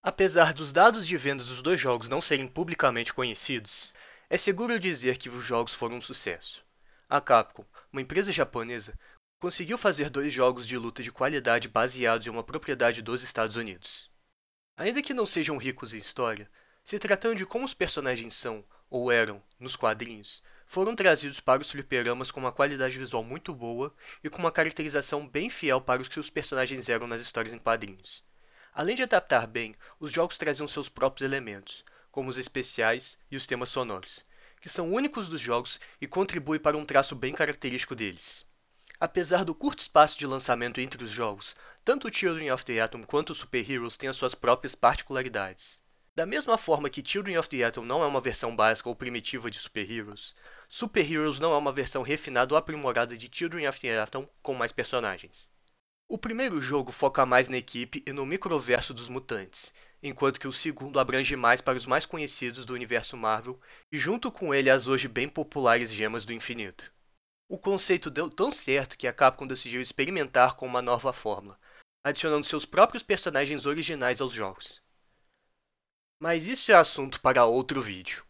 Apesar dos dados de vendas dos dois jogos não serem publicamente conhecidos, é seguro dizer que os jogos foram um sucesso. A Capcom, uma empresa japonesa, conseguiu fazer dois jogos de luta de qualidade baseados em uma propriedade dos Estados Unidos. Ainda que não sejam ricos em história, se tratando de como os personagens são, ou eram, nos quadrinhos, foram trazidos para os fliperamas com uma qualidade visual muito boa e com uma caracterização bem fiel para os que os personagens eram nas histórias em quadrinhos. Além de adaptar bem, os jogos traziam seus próprios elementos, como os especiais e os temas sonoros, que são únicos dos jogos e contribuem para um traço bem característico deles. Apesar do curto espaço de lançamento entre os jogos, tanto o Children of the Atom quanto o Super Heroes têm as suas próprias particularidades. Da mesma forma que Children of the Atom não é uma versão básica ou primitiva de Super Heroes não é uma versão refinada ou aprimorada de Children of the Atom com mais personagens. O primeiro jogo foca mais na equipe e no microverso dos mutantes, enquanto que o segundo abrange mais para os mais conhecidos do universo Marvel e junto com ele as hoje bem populares Gemas do Infinito. O conceito deu tão certo que a Capcom decidiu experimentar com uma nova fórmula, adicionando seus próprios personagens originais aos jogos. Mas isso é assunto para outro vídeo.